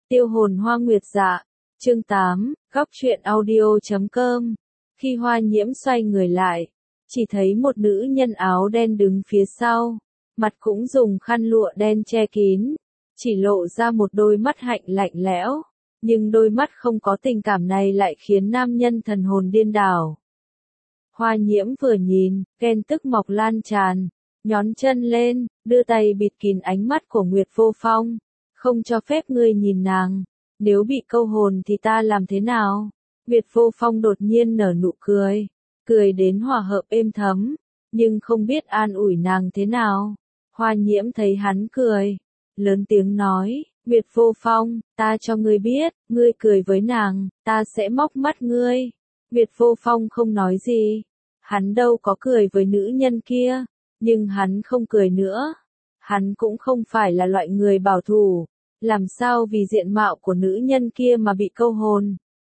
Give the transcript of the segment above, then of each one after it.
Tiêu hồn hoa nguyệt dạ. Chương 8, góc truyện audio.com. Khi Hoa Nhiễm xoay người lại, chỉ thấy một nữ nhân áo đen đứng phía sau, mặt cũng dùng khăn lụa đen che kín, chỉ lộ ra một đôi mắt hạnh lạnh lẽo, nhưng đôi mắt không có tình cảm này lại khiến nam nhân thần hồn điên đảo. Hoa Nhiễm vừa nhìn, ghen tức mọc lan tràn, nhón chân lên, đưa tay bịt kín ánh mắt của Nguyệt Vô Phong, không cho phép ngươi nhìn nàng, nếu bị câu hồn thì ta làm thế nào? Nguyệt Vô Phong đột nhiên nở nụ cười, cười đến hòa hợp êm thấm, nhưng không biết an ủi nàng thế nào. Hoa Nhiễm thấy hắn cười, lớn tiếng nói, Nguyệt Vô Phong, ta cho ngươi biết, ngươi cười với nàng, ta sẽ móc mắt ngươi. Nguyệt Vô Phong không nói gì, hắn đâu có cười với nữ nhân kia, nhưng hắn không cười nữa. Hắn cũng không phải là loại người bảo thủ, làm sao vì diện mạo của nữ nhân kia mà bị câu hồn.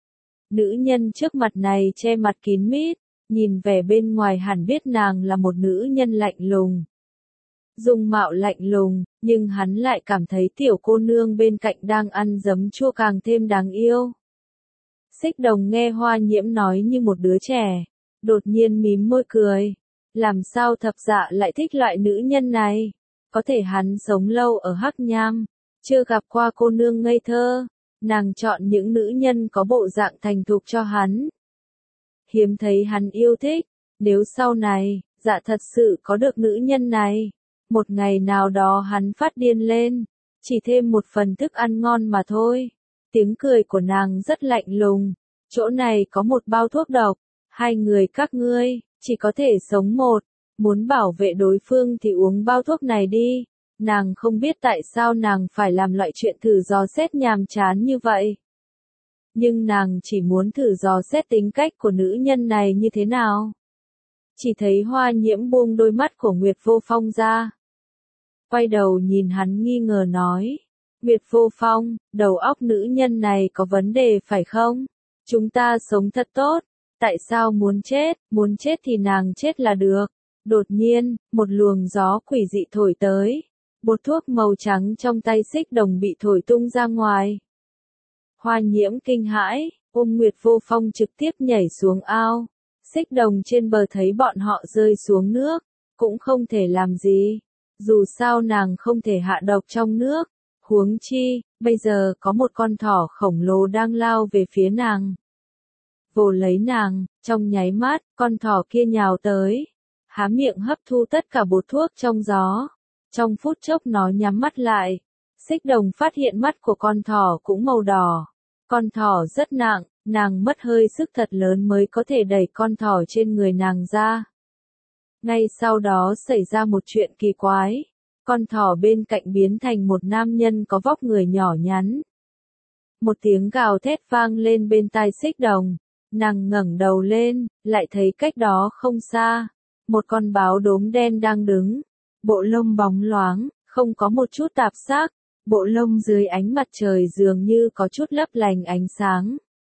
Nữ nhân trước mặt này che mặt kín mít, nhìn vẻ bên ngoài hẳn biết nàng là một nữ nhân lạnh lùng. Dung mạo lạnh lùng, nhưng hắn lại cảm thấy tiểu cô nương bên cạnh đang ăn giấm chua càng thêm đáng yêu. Xích Đồng nghe Hoa Nhiễm nói như một đứa trẻ, đột nhiên mím môi cười. Làm sao Thập Dạ lại thích loại nữ nhân này? Có thể hắn sống lâu ở Hắc Nham, chưa gặp qua cô nương ngây thơ, nàng chọn những nữ nhân có bộ dạng thành thục cho hắn. Hiếm thấy hắn yêu thích, nếu sau này, Dạ thật sự có được nữ nhân này, một ngày nào đó hắn phát điên lên, chỉ thêm một phần thức ăn ngon mà thôi. Tiếng cười của nàng rất lạnh lùng, chỗ này có một bao thuốc độc, hai người các ngươi, chỉ có thể sống một, muốn bảo vệ đối phương thì uống bao thuốc này đi. Nàng không biết tại sao nàng phải làm loại chuyện thử dò xét nhàm chán như vậy. Nhưng nàng chỉ muốn thử dò xét tính cách của nữ nhân này như thế nào. Chỉ thấy Hoa Nhiễm buông đôi mắt của Nguyệt Vô Phong ra. Quay đầu nhìn hắn nghi ngờ nói. Nguyệt Vô Phong, đầu óc nữ nhân này có vấn đề phải không? Chúng ta sống thật tốt, tại sao muốn chết thì nàng chết là được. Đột nhiên, một luồng gió quỷ dị thổi tới. Bột thuốc màu trắng trong tay Xích Đồng bị thổi tung ra ngoài. Hoa Nhiễm kinh hãi, ôm Nguyệt Vô Phong trực tiếp nhảy xuống ao. Xích Đồng trên bờ thấy bọn họ rơi xuống nước, cũng không thể làm gì. Dù sao nàng không thể hạ độc trong nước. Huống chi, bây giờ có một con thỏ khổng lồ đang lao về phía nàng. Vồ lấy nàng, trong nháy mắt, con thỏ kia nhào tới. Há miệng hấp thu tất cả bột thuốc trong gió. Trong phút chốc nó nhắm mắt lại. Xích Đồng phát hiện mắt của con thỏ cũng màu đỏ. Con thỏ rất nặng, nàng mất hơi sức thật lớn mới có thể đẩy con thỏ trên người nàng ra. Ngay sau đó xảy ra một chuyện kỳ quái. Con thỏ bên cạnh biến thành một nam nhân có vóc người nhỏ nhắn. Một tiếng gào thét vang lên bên tai Xích Đồng. Nàng ngẩng đầu lên, lại thấy cách đó không xa. Một con báo đốm đen đang đứng. Bộ lông bóng loáng, không có một chút tạp sắc. Bộ lông dưới ánh mặt trời dường như có chút lấp lánh ánh sáng.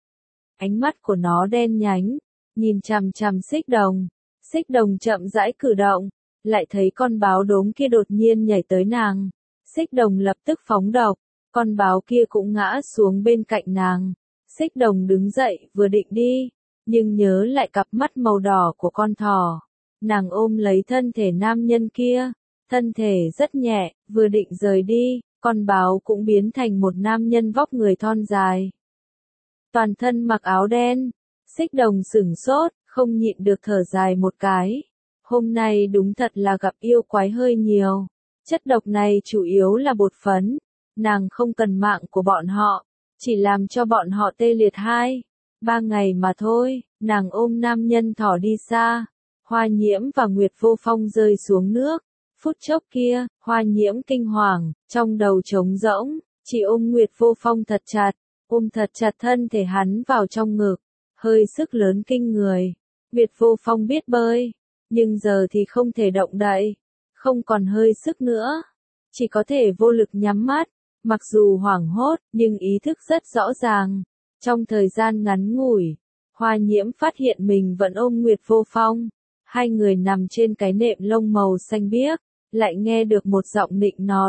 Ánh mắt của nó đen nhánh, nhìn chằm chằm Xích Đồng. Xích Đồng chậm rãi cử động, lại thấy con báo đốm kia đột nhiên nhảy tới nàng. Xích Đồng lập tức phóng độc, con báo kia cũng ngã xuống bên cạnh nàng. Xích Đồng đứng dậy vừa định đi, nhưng nhớ lại cặp mắt màu đỏ của con thỏ. Nàng ôm lấy thân thể nam nhân kia, thân thể rất nhẹ, vừa định rời đi, con báo cũng biến thành một nam nhân vóc người thon dài. Toàn thân mặc áo đen, Xích Đồng sửng sốt, không nhịn được thở dài một cái. Hôm nay đúng thật là gặp yêu quái hơi nhiều. Chất độc này chủ yếu là bột phấn. Nàng không cần mạng của bọn họ, chỉ làm cho bọn họ tê liệt 2-3 ngày mà thôi. Nàng ôm nam nhân thỏ đi xa. Hoa Nhiễm và Nguyệt Vô Phong rơi xuống nước. Phút chốc kia, Hoa Nhiễm kinh hoàng, trong đầu trống rỗng, chỉ ôm Nguyệt Vô Phong thật chặt, ôm thật chặt thân thể hắn vào trong ngực. Hơi sức lớn kinh người. Nguyệt Vô Phong biết bơi, nhưng giờ thì không thể động đậy, không còn hơi sức nữa, chỉ có thể vô lực nhắm mắt. Mặc dù hoảng hốt, nhưng ý thức rất rõ ràng. Trong thời gian ngắn ngủi, Hoa Nhiễm phát hiện mình vẫn ôm Nguyệt Vô Phong. Hai người nằm trên cái nệm lông màu xanh biếc, lại nghe được một giọng nịnh nọt,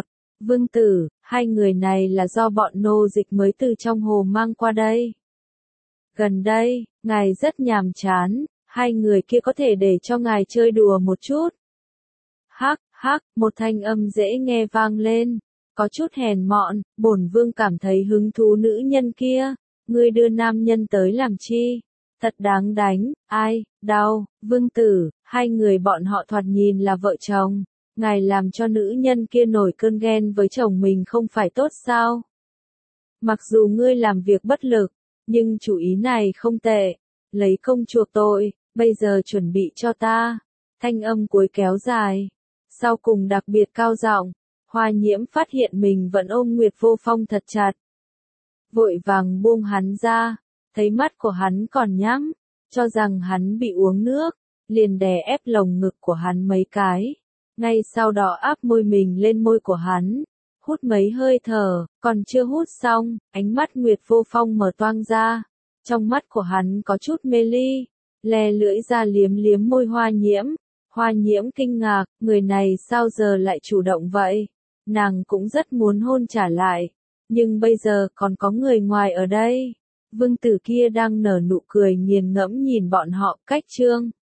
Vương Tử, hai người này là do bọn nô dịch mới từ trong hồ mang qua đây. Gần đây, ngài rất nhàm chán, hai người kia có thể để cho ngài chơi đùa một chút. Hắc, hắc, một thanh âm dễ nghe vang lên, có chút hèn mọn, bổn vương cảm thấy hứng thú nữ nhân kia, ngươi đưa nam nhân tới làm chi? Thật đáng đánh, ai, đau, Vương Tử, hai người bọn họ thoạt nhìn là vợ chồng, ngài làm cho nữ nhân kia nổi cơn ghen với chồng mình không phải tốt sao? Mặc dù ngươi làm việc bất lực, nhưng chủ ý này không tệ, lấy công chuộc tội, bây giờ chuẩn bị cho ta. Thanh âm cuối kéo dài, sau cùng đặc biệt cao giọng. Hoa Nhiễm phát hiện mình vẫn ôm Nguyệt Vô Phong thật chặt. Vội vàng buông hắn ra, thấy mắt của hắn còn nhắm, cho rằng hắn bị uống nước, liền đè ép lồng ngực của hắn mấy cái. Ngay sau đó áp môi mình lên môi của hắn, hút mấy hơi thở, còn chưa hút xong, ánh mắt Nguyệt Vô Phong mở toang ra. Trong mắt của hắn có chút mê ly, lè lưỡi ra liếm liếm môi Hoa Nhiễm. Hoa Nhiễm kinh ngạc, người này sao giờ lại chủ động vậy? Nàng cũng rất muốn hôn trả lại, nhưng bây giờ còn có người ngoài ở đây. Vương Tử kia đang nở nụ cười nghiền ngẫm nhìn bọn họ, cách chương.